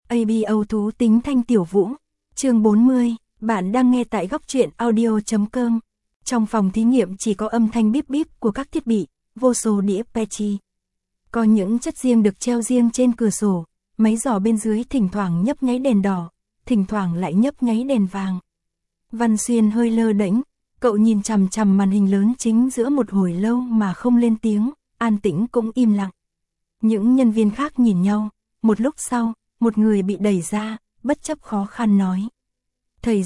ABO thú tính Thanh Tiểu Vũ. Chương 40, bạn đang nghe tại góc truyện audio.com. Trong phòng thí nghiệm chỉ có âm thanh bíp bíp của các thiết bị, vô số đĩa Petri. Có những chất riêng được treo riêng trên cửa sổ, máy giỏ bên dưới thỉnh thoảng nhấp nháy đèn đỏ, thỉnh thoảng lại nhấp nháy đèn vàng. Văn Xuyên hơi lơ đễnh, cậu nhìn chằm chằm màn hình lớn chính giữa một hồi lâu mà không lên tiếng, An Tĩnh cũng im lặng. Những nhân viên khác nhìn nhau, một lúc sau, một người bị đẩy ra, bất chấp khó khăn nói. Thầy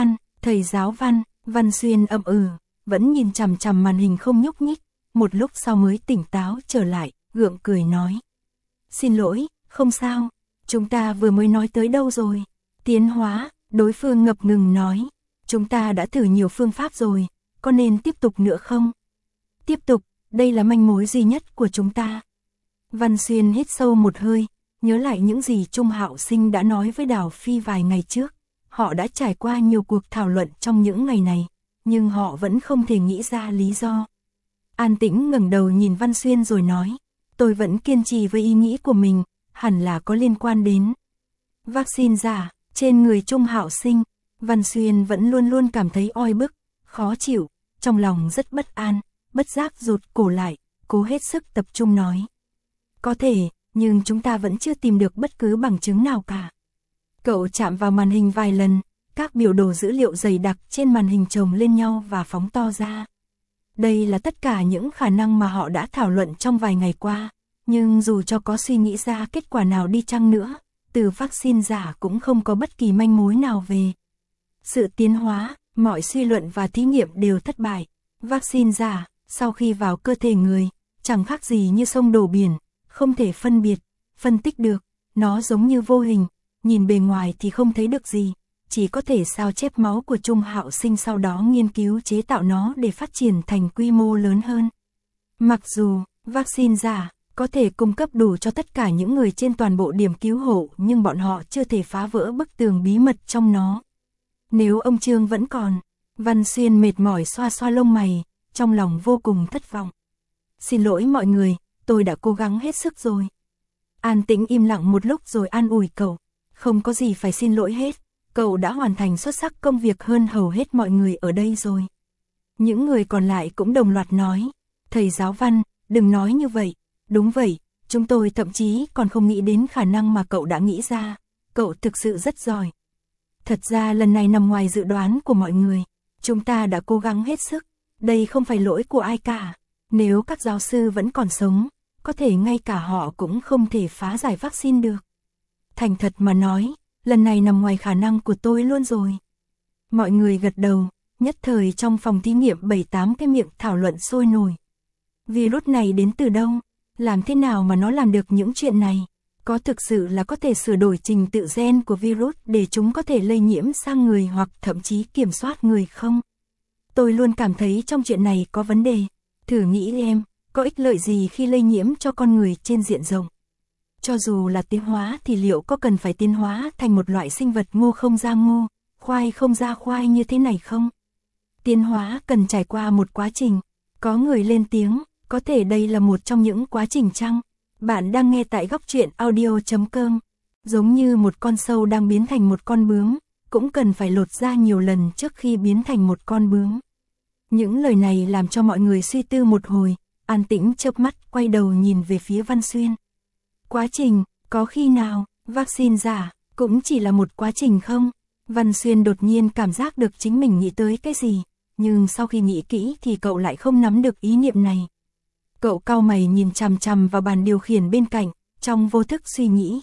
giáo Văn, Văn Xuyên ậm vẫn nhìn chằm chằm màn hình không nhúc nhích, một lúc sau mới tỉnh táo trở lại, gượng cười nói. Xin lỗi, không sao, chúng ta vừa mới nói tới đâu rồi? Tiến hóa, đối phương ngập ngừng nói. Chúng ta đã thử nhiều phương pháp rồi, có nên tiếp tục nữa không? Tiếp tục, đây là manh mối duy nhất của chúng ta. Văn Xuyên hít sâu một hơi, nhớ lại những gì Trung Hạo Sinh đã nói với Đào Phi vài ngày trước. Họ đã trải qua nhiều cuộc thảo luận trong những ngày này, nhưng họ vẫn không thể nghĩ ra lý do. An Tĩnh ngẩng đầu nhìn Văn Xuyên rồi nói, tôi vẫn kiên trì với ý nghĩ của mình, hẳn là có liên quan đến vaccine giả trên người Trung Hạo Sinh. Văn Xuyên vẫn luôn luôn cảm thấy oi bức, khó chịu, trong lòng rất bất an, bất giác rụt cổ lại, cố hết sức tập trung nói. Có thể, nhưng chúng ta vẫn chưa tìm được bất cứ bằng chứng nào cả. Cậu chạm vào màn hình vài lần, các biểu đồ dữ liệu dày đặc trên màn hình chồng lên nhau và phóng to ra. Đây là tất cả những khả năng mà họ đã thảo luận trong vài ngày qua, nhưng dù cho có suy nghĩ ra kết quả nào đi chăng nữa, từ vaccine giả cũng không có bất kỳ manh mối nào về sự tiến hóa, mọi suy luận và thí nghiệm đều thất bại. Vaccine giả, sau khi vào cơ thể người, chẳng khác gì như sông đổ biển, không thể phân biệt, phân tích được, nó giống như vô hình, nhìn bề ngoài thì không thấy được gì, chỉ có thể sao chép máu của Trung Hạo Sinh sau đó nghiên cứu chế tạo nó để phát triển thành quy mô lớn hơn. Mặc dù, vaccine giả có thể cung cấp đủ cho tất cả những người trên toàn bộ điểm cứu hộ, nhưng bọn họ chưa thể phá vỡ bức tường bí mật trong nó. Nếu ông Trương vẫn còn, Văn Xuyên mệt mỏi xoa xoa lông mày, trong lòng vô cùng thất vọng. Xin lỗi mọi người, tôi đã cố gắng hết sức rồi. An Tĩnh im lặng một lúc rồi an ủi cậu. Không có gì phải xin lỗi hết, cậu đã hoàn thành xuất sắc công việc hơn hầu hết mọi người ở đây rồi. Những người còn lại cũng đồng loạt nói. Thầy giáo Văn, đừng nói như vậy. Đúng vậy, chúng tôi thậm chí còn không nghĩ đến khả năng mà cậu đã nghĩ ra. Cậu thực sự rất giỏi. Thật ra lần này nằm ngoài dự đoán của mọi người. Chúng ta đã cố gắng hết sức. Đây không phải lỗi của ai cả. Nếu các giáo sư vẫn còn sống, có thể ngay cả họ cũng không thể phá giải vaccine được. Thành thật mà nói, lần này nằm ngoài khả năng của tôi luôn rồi. Mọi người gật đầu, nhất thời trong phòng thí nghiệm 7-8 cái miệng thảo luận sôi nổi. Virus này đến từ đâu? Làm thế nào mà nó làm được những chuyện này? Có thực sự là có thể sửa đổi trình tự gen của virus để chúng có thể lây nhiễm sang người hoặc thậm chí kiểm soát người không? Tôi luôn cảm thấy trong chuyện này có vấn đề. Thử nghĩ em, có ích lợi gì khi lây nhiễm cho con người trên diện rộng? Cho dù là tiến hóa thì liệu có cần phải tiến hóa thành một loại sinh vật ngô không ra ngô, khoai không ra khoai như thế này không? Tiến hóa cần trải qua một quá trình. Có người lên tiếng, có thể đây là một trong những quá trình chăng? Bạn đang nghe tại góc truyện audio.com. Giống như một con sâu đang biến thành một con bướm, cũng cần phải lột da nhiều lần trước khi biến thành một con bướm. Những lời này làm cho mọi người suy tư một hồi. An Tĩnh chớp mắt quay đầu nhìn về phía Văn Xuyên. Quá trình, có khi nào, vaccine giả, cũng chỉ là một quá trình không? Văn Xuyên đột nhiên cảm giác được chính mình nghĩ tới cái gì, nhưng sau khi nghĩ kỹ thì cậu lại không nắm được ý niệm này. Cậu cau mày nhìn chằm chằm vào bàn điều khiển bên cạnh, trong vô thức suy nghĩ,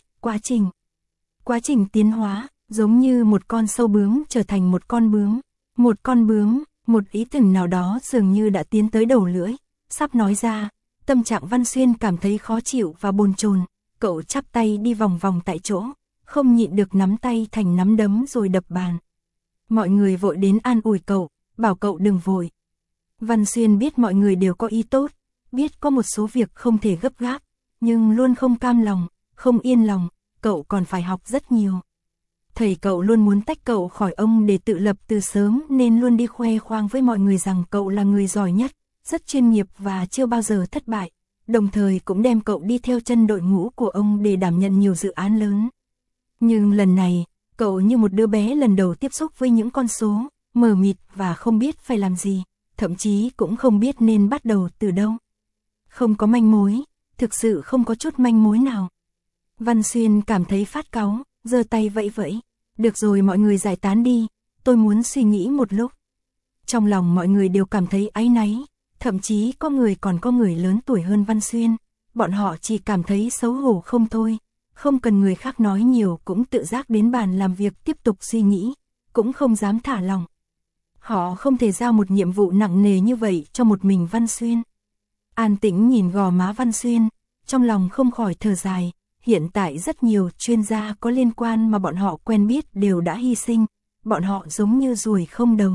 quá trình tiến hóa, giống như một con sâu bướm trở thành một con bướm. Một con bướm, một ý tưởng nào đó dường như đã tiến tới đầu lưỡi, sắp nói ra. Tâm trạng Văn Xuyên cảm thấy khó chịu và bồn chồn, cậu chắp tay đi vòng vòng tại chỗ, không nhịn được nắm tay thành nắm đấm rồi đập bàn. Mọi người vội đến an ủi cậu, bảo cậu đừng vội. Văn Xuyên biết mọi người đều có ý tốt, biết có một số việc không thể gấp gáp, nhưng luôn không cam lòng, không yên lòng, cậu còn phải học rất nhiều. Thầy cậu luôn muốn tách cậu khỏi ông để tự lập từ sớm nên luôn đi khoe khoang với mọi người rằng cậu là người giỏi nhất, rất chuyên nghiệp và chưa bao giờ thất bại, đồng thời cũng đem cậu đi theo chân đội ngũ của ông để đảm nhận nhiều dự án lớn. Nhưng lần này, cậu như một đứa bé lần đầu tiếp xúc với những con số, mờ mịt và không biết phải làm gì, thậm chí cũng không biết nên bắt đầu từ đâu. Không có manh mối, thực sự không có chút manh mối nào. Văn Xuyên cảm thấy phát cáu, giơ tay vẫy vẫy. Được rồi, mọi người giải tán đi, tôi muốn suy nghĩ một lúc. Trong lòng mọi người đều cảm thấy áy náy, thậm chí còn có người lớn tuổi hơn Văn Xuyên. Bọn họ chỉ cảm thấy xấu hổ không thôi, không cần người khác nói nhiều cũng tự giác đến bàn làm việc tiếp tục suy nghĩ, cũng không dám thả lòng. Họ không thể giao một nhiệm vụ nặng nề như vậy cho một mình Văn Xuyên. An Tĩnh nhìn gò má Văn Xuyên, trong lòng không khỏi thở dài, hiện tại rất nhiều chuyên gia có liên quan mà bọn họ quen biết đều đã hy sinh, bọn họ giống như ruồi không đầu.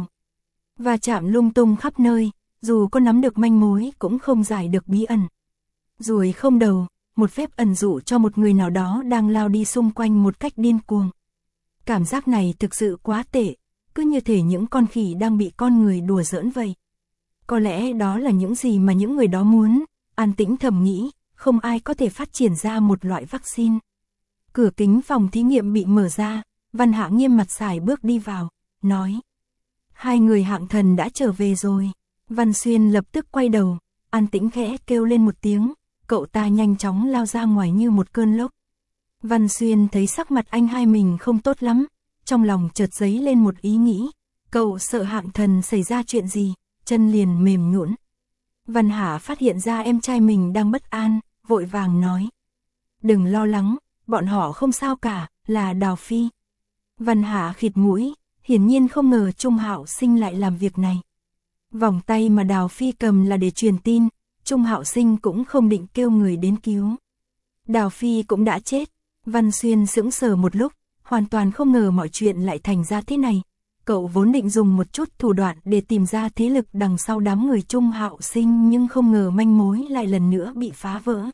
Và chạm lung tung khắp nơi, dù có nắm được manh mối cũng không giải được bí ẩn. Ruồi không đầu, một phép ẩn dụ cho một người nào đó đang lao đi xung quanh một cách điên cuồng. Cảm giác này thực sự quá tệ, cứ như thể những con khỉ đang bị con người đùa giỡn vậy. Có lẽ đó là những gì mà những người đó muốn, An Tĩnh thầm nghĩ, không ai có thể phát triển ra một loại vaccine. Cửa kính phòng thí nghiệm bị mở ra, Văn Hạ nghiêm mặt sải bước đi vào, nói. Hai người Hạng Thần đã trở về rồi. Văn Xuyên lập tức quay đầu, An Tĩnh khẽ kêu lên một tiếng, cậu ta nhanh chóng lao ra ngoài như một cơn lốc. Văn Xuyên thấy sắc mặt anh hai mình không tốt lắm, trong lòng chợt dấy lên một ý nghĩ, cậu sợ Hạng Thần xảy ra chuyện gì, chân liền mềm nhũn. Văn Hạ phát hiện ra em trai mình đang bất an, vội vàng nói. Đừng lo lắng, bọn họ không sao cả, là Đào Phi. Văn Hạ khịt mũi, hiển nhiên không ngờ Trung Hạo Sinh lại làm việc này. Vòng tay mà Đào Phi cầm là để truyền tin, Trung Hạo Sinh cũng không định kêu người đến cứu. Đào Phi cũng đã chết. Văn Xuyên sững sờ một lúc, hoàn toàn không ngờ mọi chuyện lại thành ra thế này. Cậu vốn định dùng một chút thủ đoạn để tìm ra thế lực đằng sau đám người Trung Hạo Sinh, nhưng không ngờ manh mối lại lần nữa bị phá vỡ.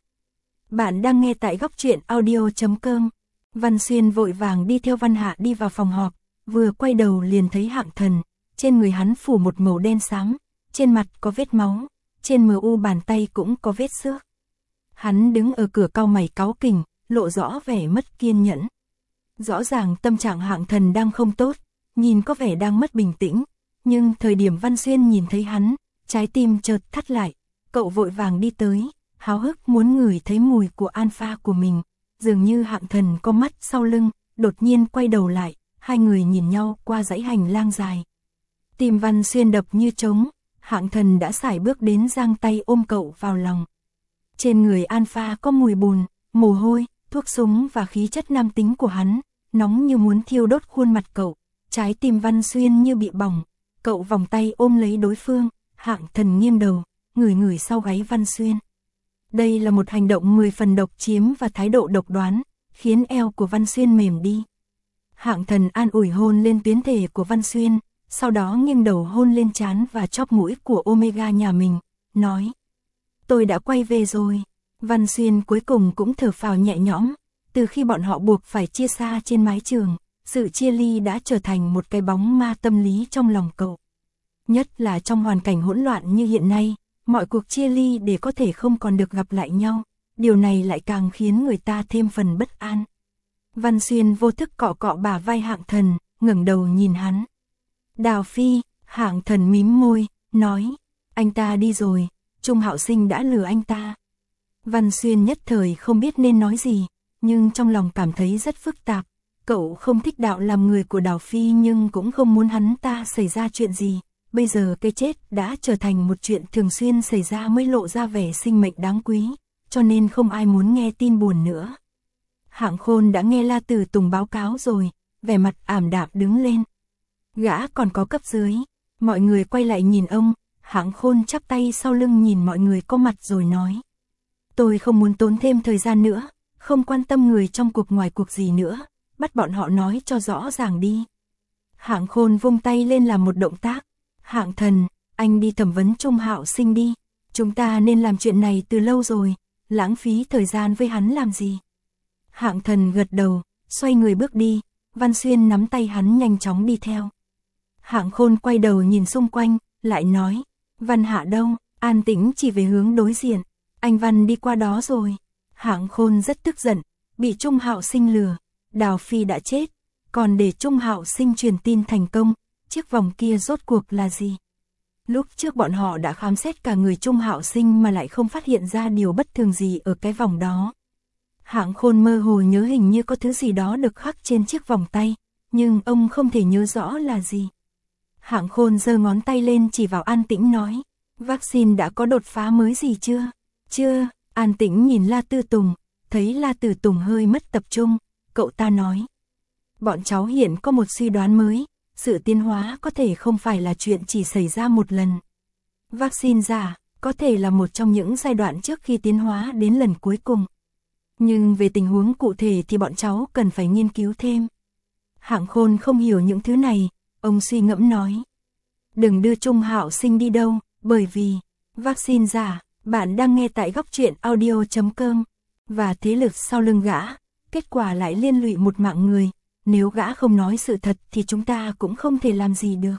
Bạn đang nghe tại góc truyện audio.com. Văn Xuyên vội vàng đi theo Văn Hạ đi vào phòng họp, vừa quay đầu liền thấy Hạng Thần, trên người hắn phủ một màu đen xám, trên mặt có vết máu, trên mu bàn tay cũng có vết xước. Hắn đứng ở cửa cau mày cáu kỉnh, lộ rõ vẻ mất kiên nhẫn. Rõ ràng tâm trạng Hạng Thần đang không tốt, nhìn có vẻ đang mất bình tĩnh, nhưng thời điểm Văn Xuyên nhìn thấy hắn, trái tim chợt thắt lại, cậu vội vàng đi tới, háo hức muốn ngửi thấy mùi của alpha của mình, dường như Hạng Thần có mắt sau lưng, đột nhiên quay đầu lại, hai người nhìn nhau qua dãy hành lang dài. Tim Văn Xuyên đập như trống, Hạng Thần đã sải bước đến giang tay ôm cậu vào lòng. Trên người alpha có mùi bùn, mồ hôi, thuốc súng và khí chất nam tính của hắn, nóng như muốn thiêu đốt khuôn mặt cậu. Trái tim Văn Xuyên như bị bỏng, cậu vòng tay ôm lấy đối phương, Hạng Thần nghiêng đầu, ngửi ngửi sau gáy Văn Xuyên. Đây là một hành động 10 phần độc chiếm và thái độ độc đoán, khiến eo của Văn Xuyên mềm đi. Hạng Thần an ủi hôn lên tuyến thể của Văn Xuyên, sau đó nghiêng đầu hôn lên trán và chóp mũi của Omega nhà mình, nói. Tôi đã quay về rồi. Văn Xuyên cuối cùng cũng thở phào nhẹ nhõm, từ khi bọn họ buộc phải chia xa trên mái trường. Sự chia ly đã trở thành một cái bóng ma tâm lý trong lòng cậu. Nhất là trong hoàn cảnh hỗn loạn như hiện nay, mọi cuộc chia ly để có thể không còn được gặp lại nhau, điều này lại càng khiến người ta thêm phần bất an. Văn Xuyên vô thức cọ cọ bả vai Hạng Thần, ngẩng đầu nhìn hắn. Đào Phi, Hạng Thần mím môi, nói, anh ta đi rồi, Trung Hạo Sinh đã lừa anh ta. Văn Xuyên nhất thời không biết nên nói gì, nhưng trong lòng cảm thấy rất phức tạp. Cậu không thích đạo làm người của Đào Phi nhưng cũng không muốn hắn ta xảy ra chuyện gì. Bây giờ cái chết đã trở thành một chuyện thường xuyên xảy ra mới lộ ra vẻ sinh mệnh đáng quý, cho nên không ai muốn nghe tin buồn nữa. Hạng Khôn đã nghe La Tử Tùng báo cáo rồi, vẻ mặt ảm đạm đứng lên. Gã còn có cấp dưới, mọi người quay lại nhìn ông, Hạng Khôn chắp tay sau lưng nhìn mọi người có mặt rồi nói. Tôi không muốn tốn thêm thời gian nữa, không quan tâm người trong cuộc ngoài cuộc gì nữa. Bắt bọn họ nói cho rõ ràng đi. Hạng Khôn vung tay lên làm một động tác. Hạng Thần, anh đi thẩm vấn Trung Hạo Sinh đi. Chúng ta nên làm chuyện này từ lâu rồi, lãng phí thời gian với hắn làm gì. Hạng Thần gật đầu, xoay người bước đi, Văn Xuyên nắm tay hắn nhanh chóng đi theo. Hạng Khôn quay đầu nhìn xung quanh, lại nói, Văn Hạ đâu, An Tĩnh chỉ về hướng đối diện, anh Văn đi qua đó rồi. Hạng Khôn rất tức giận, bị Trung Hạo Sinh lừa. Đào Phi đã chết, còn để Trung Hạo Sinh truyền tin thành công, chiếc vòng kia rốt cuộc là gì? Lúc trước bọn họ đã khám xét cả người Trung Hạo Sinh mà lại không phát hiện ra điều bất thường gì ở cái vòng đó. Hạng Khôn mơ hồ nhớ hình như có thứ gì đó được khắc trên chiếc vòng tay, nhưng ông không thể nhớ rõ là gì. Hạng Khôn giơ ngón tay lên chỉ vào An Tĩnh nói, vaccine đã có đột phá mới gì chưa? Chưa. An Tĩnh nhìn La Tư Tùng, thấy La Tư Tùng hơi mất tập trung, cậu ta nói. Bọn cháu hiện có một suy đoán mới, sự tiến hóa có thể không phải là chuyện chỉ xảy ra một lần. Vaccine giả, có thể là một trong những giai đoạn trước khi tiến hóa đến lần cuối cùng. Nhưng về tình huống cụ thể thì bọn cháu cần phải nghiên cứu thêm. Hạng Khôn không hiểu những thứ này, ông suy ngẫm nói. Đừng đưa Trung Hạo Sinh đi đâu, bởi vì, vaccine giả, bạn đang nghe tại góc truyện audio.com, và thế lực sau lưng gã, kết quả lại liên lụy một mạng người, nếu gã không nói sự thật thì chúng ta cũng không thể làm gì được.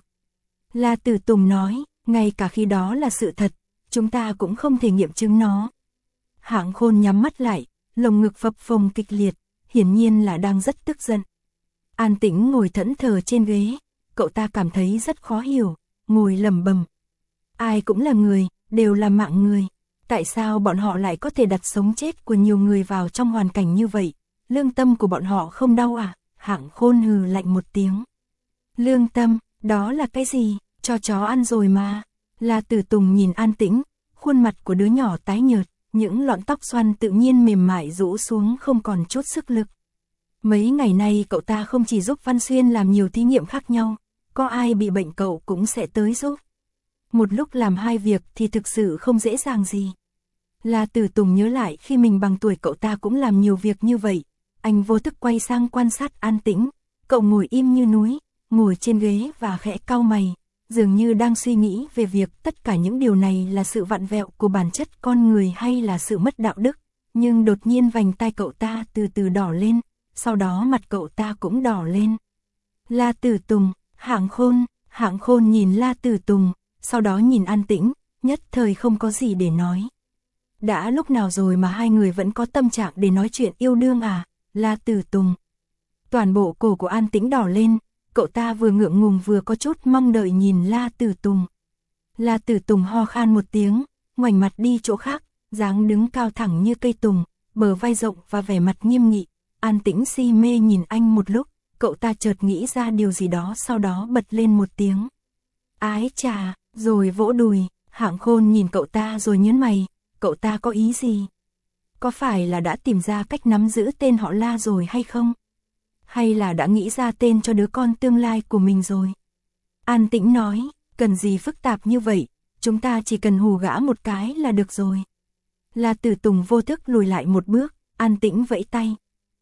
La Tử Tùng nói, ngay cả khi đó là sự thật, chúng ta cũng không thể nghiệm chứng nó. Hạng Khôn nhắm mắt lại, lồng ngực phập phồng kịch liệt, hiển nhiên là đang rất tức giận. An Tĩnh ngồi thẫn thờ trên ghế, cậu ta cảm thấy rất khó hiểu, ngồi lẩm bẩm. Ai cũng là người, đều là mạng người, tại sao bọn họ lại có thể đặt sống chết của nhiều người vào trong hoàn cảnh như vậy? Lương tâm của bọn họ không đau à? Hạng Khôn hừ lạnh một tiếng. Lương tâm, đó là cái gì? Cho chó ăn rồi mà. La Tử Tùng nhìn An Tĩnh, khuôn mặt của đứa nhỏ tái nhợt, những lọn tóc xoăn tự nhiên mềm mại rũ xuống không còn chút sức lực. Mấy ngày nay cậu ta không chỉ giúp Văn Xuyên làm nhiều thí nghiệm khác nhau, có ai bị bệnh cậu cũng sẽ tới giúp. Một lúc làm hai việc thì thực sự không dễ dàng gì. La Tử Tùng nhớ lại khi mình bằng tuổi cậu ta cũng làm nhiều việc như vậy. Anh vô thức quay sang quan sát An Tĩnh, cậu ngồi im như núi, ngồi trên ghế và khẽ cau mày, dường như đang suy nghĩ về việc tất cả những điều này là sự vặn vẹo của bản chất con người hay là sự mất đạo đức. Nhưng đột nhiên vành tai cậu ta từ từ đỏ lên, sau đó mặt cậu ta cũng đỏ lên. La Tử Tùng, Hạng Khôn nhìn La Tử Tùng, sau đó nhìn An Tĩnh, nhất thời không có gì để nói. Đã lúc nào rồi mà hai người vẫn có tâm trạng để nói chuyện yêu đương à? La Tử Tùng. Toàn bộ cổ của An Tĩnh đỏ lên, cậu ta vừa ngượng ngùng vừa có chút mong đợi nhìn La Tử Tùng. La Tử Tùng ho khan một tiếng, ngoảnh mặt đi chỗ khác, dáng đứng cao thẳng như cây tùng, bờ vai rộng và vẻ mặt nghiêm nghị. An Tĩnh si mê nhìn anh một lúc, cậu ta chợt nghĩ ra điều gì đó sau đó bật lên một tiếng. Ái chà, rồi vỗ đùi. Hạng Khôn nhìn cậu ta rồi nhớn mày, cậu ta có ý gì? Có phải là đã tìm ra cách nắm giữ tên họ La rồi hay không? Hay là đã nghĩ ra tên cho đứa con tương lai của mình rồi? An Tĩnh nói, cần gì phức tạp như vậy, chúng ta chỉ cần hù gã một cái là được rồi. La Tử Tùng vô thức lùi lại một bước, An Tĩnh vẫy tay.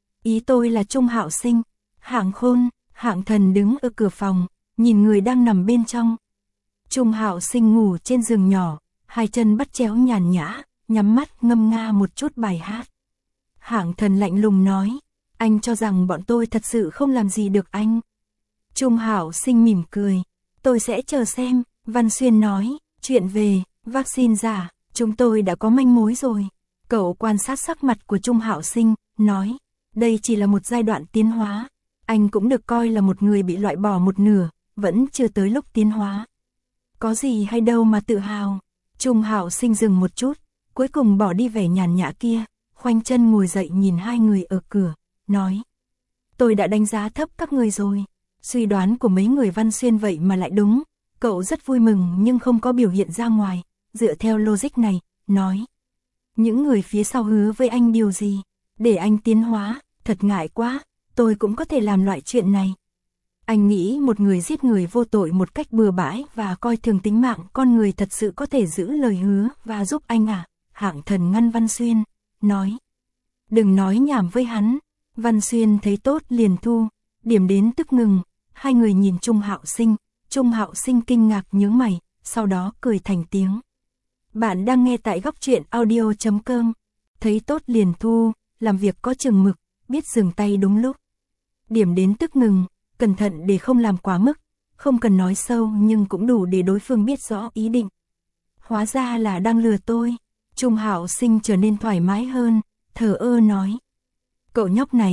Ý tôi là Trung Hạo Sinh. Hạng Khôn, Hạng Thần đứng ở cửa phòng, nhìn người đang nằm bên trong. Trung Hạo Sinh ngủ trên giường nhỏ, hai chân bắt chéo nhàn nhã, nhắm mắt ngâm nga một chút bài hát. Hạng Thần lạnh lùng nói, anh cho rằng bọn tôi thật sự không làm gì được anh. Trung Hạo Sinh mỉm cười, tôi sẽ chờ xem. Văn Xuyên nói, chuyện về vaccine giả, chúng tôi đã có manh mối rồi. Cậu quan sát sắc mặt của Trung Hạo Sinh, nói, đây chỉ là một giai đoạn tiến hóa. Anh cũng được coi là một người bị loại bỏ một nửa, vẫn chưa tới lúc tiến hóa. Có gì hay đâu mà tự hào. Trung Hạo Sinh dừng một chút, cuối cùng bỏ đi vẻ nhàn nhã kia, khoanh chân ngồi dậy nhìn hai người ở cửa, nói. Tôi đã đánh giá thấp các người rồi. Suy đoán của mấy người Văn Xuyên vậy mà lại đúng. Cậu rất vui mừng nhưng không có biểu hiện ra ngoài, dựa theo logic này, nói. Những người phía sau hứa với anh điều gì? Để anh tiến hóa, thật ngại quá, tôi cũng có thể làm loại chuyện này. Anh nghĩ một người giết người vô tội một cách bừa bãi và coi thường tính mạng con người thật sự có thể giữ lời hứa và giúp anh à? Hạng Thần ngăn Văn Xuyên, nói. Đừng nói nhảm với hắn. Văn Xuyên thấy tốt liền thu, điểm đến tức ngừng. Hai người nhìn Trung Hạo Sinh, Trung Hạo Sinh kinh ngạc nhướng mày, sau đó cười thành tiếng. Bạn đang nghe tại góc truyện audio.com. Thấy tốt liền thu, làm việc có chừng mực, biết dừng tay đúng lúc. Điểm đến tức ngừng, cẩn thận để không làm quá mức, không cần nói sâu nhưng cũng đủ để đối phương biết rõ ý định. Hóa ra là đang lừa tôi. Trung Hạo Sinh trở nên thoải mái hơn, thờ ơ nói. Cậu nhóc này,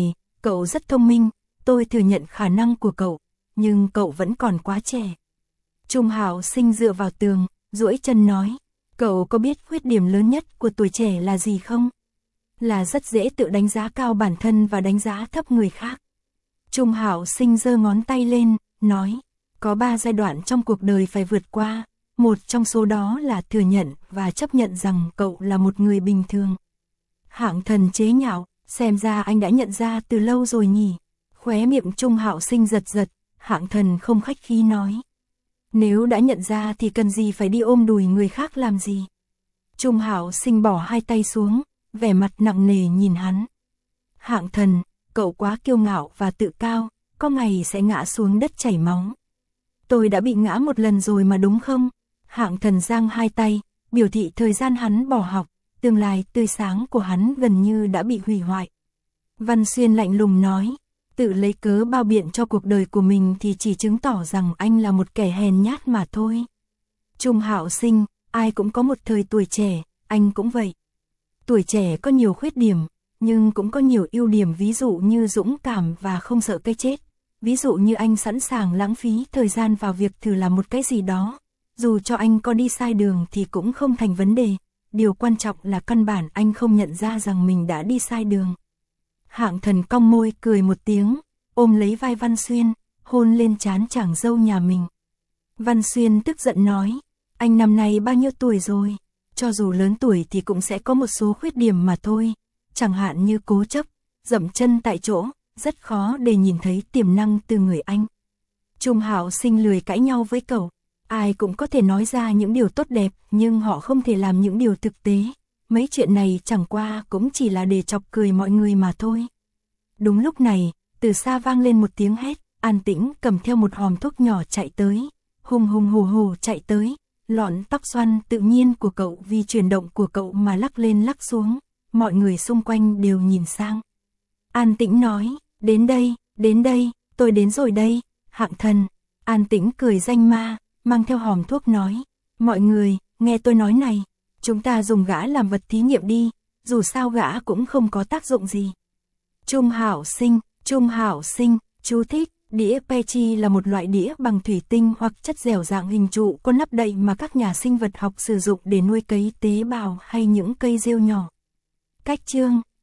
cậu rất thông minh, tôi thừa nhận khả năng của cậu, nhưng cậu vẫn còn quá trẻ. Trung Hạo Sinh dựa vào tường, duỗi chân nói, cậu có biết khuyết điểm lớn nhất của tuổi trẻ là gì không? Là rất dễ tự đánh giá cao bản thân và đánh giá thấp người khác. Trung Hạo Sinh giơ ngón tay lên, nói, có 3 giai đoạn trong cuộc đời phải vượt qua, một trong số đó là thừa nhận và chấp nhận rằng cậu là một người bình thường. Hạng Thần chế nhạo, xem ra anh đã nhận ra từ lâu rồi nhỉ. Khóe miệng Trung Hạo Sinh giật giật, Hạng Thần không khách khí nói. Nếu đã nhận ra thì cần gì phải đi ôm đùi người khác làm gì. Trung Hạo Sinh bỏ 2 tay xuống, vẻ mặt nặng nề nhìn hắn. Hạng Thần, cậu quá kiêu ngạo và tự cao, có ngày sẽ ngã xuống đất chảy máu. Tôi đã bị ngã một lần rồi mà đúng không? Hạng Thần giang 2 tay, biểu thị thời gian hắn bỏ học, tương lai tươi sáng của hắn gần như đã bị hủy hoại. Văn Xuyên lạnh lùng nói, tự lấy cớ bao biện cho cuộc đời của mình thì chỉ chứng tỏ rằng anh là một kẻ hèn nhát mà thôi. Trung Hạo Sinh, ai cũng có một thời tuổi trẻ, anh cũng vậy. Tuổi trẻ có nhiều khuyết điểm, nhưng cũng có nhiều ưu điểm, ví dụ như dũng cảm và không sợ cái chết. Ví dụ như anh sẵn sàng lãng phí thời gian vào việc thử làm một cái gì đó. Dù cho anh có đi sai đường thì cũng không thành vấn đề. Điều quan trọng là căn bản anh không nhận ra rằng mình đã đi sai đường. Hạng Thần cong môi cười một tiếng, ôm lấy vai Văn Xuyên, hôn lên trán chàng dâu nhà mình. Văn Xuyên tức giận nói, anh năm nay bao nhiêu tuổi rồi? Cho dù lớn tuổi thì cũng sẽ có một số khuyết điểm mà thôi. Chẳng hạn như cố chấp, dậm chân tại chỗ, rất khó để nhìn thấy tiềm năng từ người anh. Trung Hạo Sinh lười cãi nhau với cậu. Ai cũng có thể nói ra những điều tốt đẹp, nhưng họ không thể làm những điều thực tế. Mấy chuyện này chẳng qua cũng chỉ là để chọc cười mọi người mà thôi. Đúng lúc này, từ xa vang lên một tiếng hét, An Tĩnh cầm theo một hòm thuốc nhỏ chạy tới. Hùng hùng hù hù chạy tới, lọn tóc xoăn tự nhiên của cậu vì chuyển động của cậu mà lắc lên lắc xuống. Mọi người xung quanh đều nhìn sang. An Tĩnh nói, đến đây, tôi đến rồi đây, Hạng Thần. An Tĩnh cười danh ma, mang theo hòm thuốc nói, mọi người, nghe tôi nói này, chúng ta dùng gã làm vật thí nghiệm đi, dù sao gã cũng không có tác dụng gì. Trung Hạo Sinh, chú thích, đĩa Petri là một loại đĩa bằng thủy tinh hoặc chất dẻo dạng hình trụ có nắp đậy mà các nhà sinh vật học sử dụng để nuôi cấy tế bào hay những cây rêu nhỏ. Cách chương